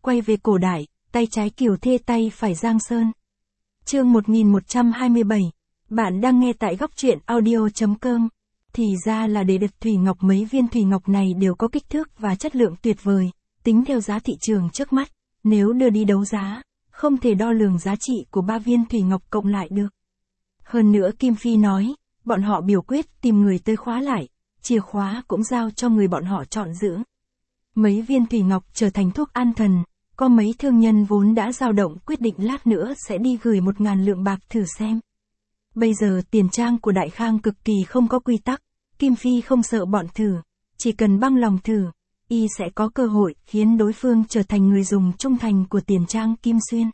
quay về cổ đại, tay trái Kiều Thê tay phải Giang Sơn. Chương 1127. Bạn đang nghe tại góc truyện audio.com. Thì ra là để đặt thủy ngọc, mấy viên thủy ngọc này đều có kích thước và chất lượng tuyệt vời, tính theo giá thị trường trước mắt, nếu đưa đi đấu giá, không thể đo lường giá trị của 3 viên thủy ngọc cộng lại được. Hơn nữa Kim Phi nói, bọn họ biểu quyết tìm người tới khóa lại, chìa khóa cũng giao cho người bọn họ chọn giữ. Mấy viên thủy ngọc trở thành thuốc an thần, có mấy thương nhân vốn đã dao động quyết định lát nữa sẽ đi gửi 1.000 lượng bạc thử xem. Bây giờ tiền trang của Đại Khang cực kỳ không có quy tắc, Kim Phi không sợ bọn thử, chỉ cần băng lòng thử, y sẽ có cơ hội khiến đối phương trở thành người dùng trung thành của tiền trang Kim Xuyên.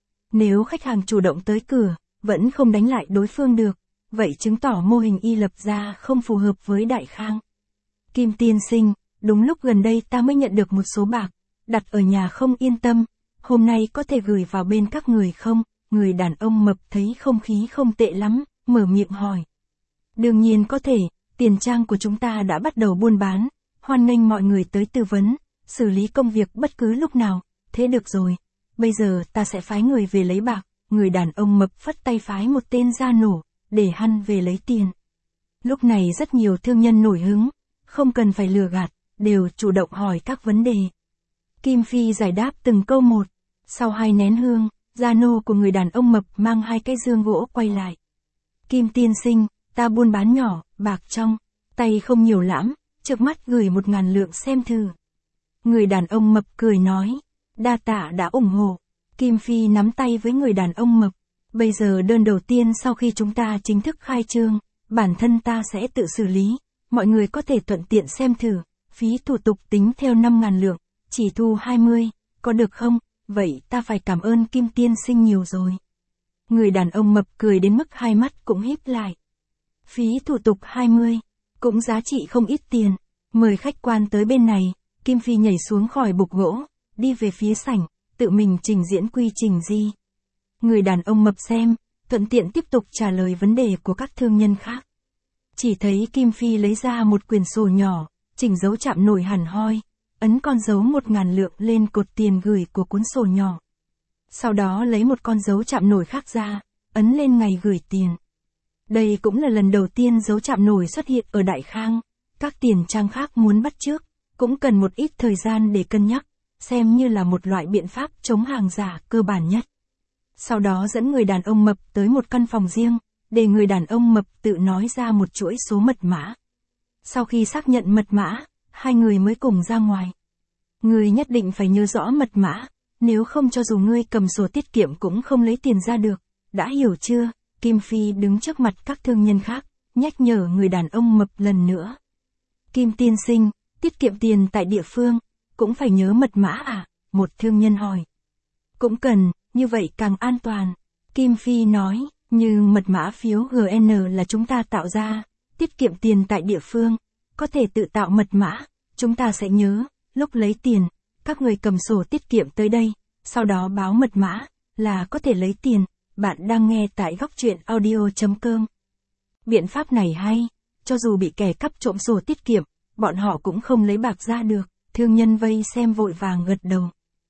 Nếu khách hàng chủ động tới cửa, vẫn không đánh lại đối phương được, vậy chứng tỏ mô hình y lập ra không phù hợp với Đại Khang. Kim tiên sinh, đúng lúc gần đây ta mới nhận được một số bạc, đặt ở nhà không yên tâm, hôm nay có thể gửi vào bên các người không? Người đàn ông mập thấy không khí không tệ lắm, mở miệng hỏi. Đương nhiên có thể, tiền trang của chúng ta đã bắt đầu buôn bán, hoan nghênh mọi người tới tư vấn, xử lý công việc bất cứ lúc nào, thế được rồi, bây giờ ta sẽ phái người về lấy bạc. Người đàn ông mập phất tay phái một tên ra nổ, để hắn về lấy tiền. Lúc này rất nhiều thương nhân nổi hứng, không cần phải lừa gạt, đều chủ động hỏi các vấn đề. Kim Phi giải đáp từng câu một, sau 2 nén hương, gia nô của người đàn ông mập mang 2 cái dương gỗ quay lại. Kim tiên sinh, ta buôn bán nhỏ, bạc trong, tay không nhiều lắm, trước mắt gửi 1.000 lượng xem thử. Người đàn ông mập cười nói, đa tạ đã ủng hộ. Kim Phi nắm tay với người đàn ông mập. Bây giờ đơn đầu tiên sau khi chúng ta chính thức khai trương, bản thân ta sẽ tự xử lý, mọi người có thể thuận tiện xem thử, phí thủ tục tính theo 5.000 lượng, chỉ thu 20, có được không? Vậy ta phải cảm ơn Kim tiên sinh nhiều rồi. Người đàn ông mập cười đến mức 2 mắt cũng híp lại. Phí thủ tục 20, cũng giá trị không ít tiền, mời khách quan tới bên này. Kim Phi nhảy xuống khỏi bục gỗ, đi về phía sảnh, tự mình trình diễn quy trình gì. Người đàn ông mập xem, thuận tiện tiếp tục trả lời vấn đề của các thương nhân khác. Chỉ thấy Kim Phi lấy ra một quyển sổ nhỏ, chỉnh dấu chạm nổi hẳn hoi, ấn con dấu 1.000 lượng lên cột tiền gửi của cuốn sổ nhỏ. Sau đó lấy một con dấu chạm nổi khác ra, ấn lên ngày gửi tiền. Đây cũng là lần đầu tiên dấu chạm nổi xuất hiện ở Đại Khang, các tiền trang khác muốn bắt chước, cũng cần một ít thời gian để cân nhắc, xem như là một loại biện pháp chống hàng giả cơ bản nhất. Sau đó dẫn người đàn ông mập tới một căn phòng riêng, để người đàn ông mập tự nói ra một chuỗi số mật mã. Sau khi xác nhận mật mã, 2 người mới cùng ra ngoài. Ngươi nhất định phải nhớ rõ mật mã, nếu không cho dù ngươi cầm sổ tiết kiệm cũng không lấy tiền ra được, đã hiểu chưa? Kim Phi đứng trước mặt các thương nhân khác, nhắc nhở người đàn ông mập lần nữa. Kim tiên sinh, tiết kiệm tiền tại địa phương, cũng phải nhớ mật mã à? Một thương nhân hỏi. Cũng cần, như vậy càng an toàn. Kim Phi nói, nhưng mật mã phiếu GN là chúng ta tạo ra, tiết kiệm tiền tại địa phương, có thể tự tạo mật mã, chúng ta sẽ nhớ, lúc lấy tiền, các người cầm sổ tiết kiệm tới đây, sau đó báo mật mã, là có thể lấy tiền. Bạn đang nghe tại góc truyện audio.com. Biện pháp này hay, cho dù bị kẻ cắp trộm sổ tiết kiệm, bọn họ cũng không lấy bạc ra được. Thương nhân vây xem vội vàng gật đầu.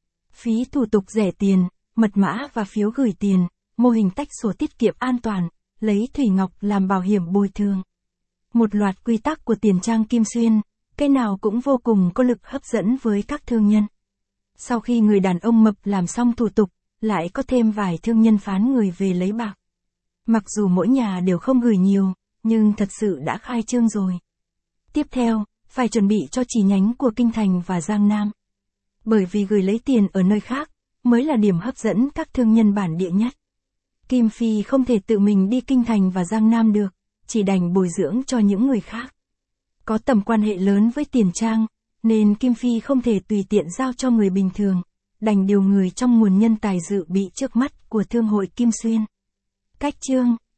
Phí thủ tục rẻ tiền, mật mã và phiếu gửi tiền, mô hình tách sổ tiết kiệm an toàn, lấy thủy ngọc làm bảo hiểm bồi thường. Một loạt quy tắc của tiền trang Kim Xuyên, cái nào cũng vô cùng có lực hấp dẫn với các thương nhân. Sau khi người đàn ông mập làm xong thủ tục, lại có thêm vài thương nhân phán người về lấy bạc. Mặc dù mỗi nhà đều không gửi nhiều, nhưng thật sự đã khai trương rồi. Tiếp theo, phải chuẩn bị cho chi nhánh của Kinh Thành và Giang Nam. Bởi vì gửi lấy tiền ở nơi khác, mới là điểm hấp dẫn các thương nhân bản địa nhất. Kim Phi không thể tự mình đi Kinh Thành và Giang Nam được, chỉ đành bồi dưỡng cho những người khác. Có tầm quan hệ lớn với tiền trang, nên Kim Phi không thể tùy tiện giao cho người bình thường, đành điều người trong nguồn nhân tài dự bị trước mắt của Thương hội Kim Xuyên. Cách chương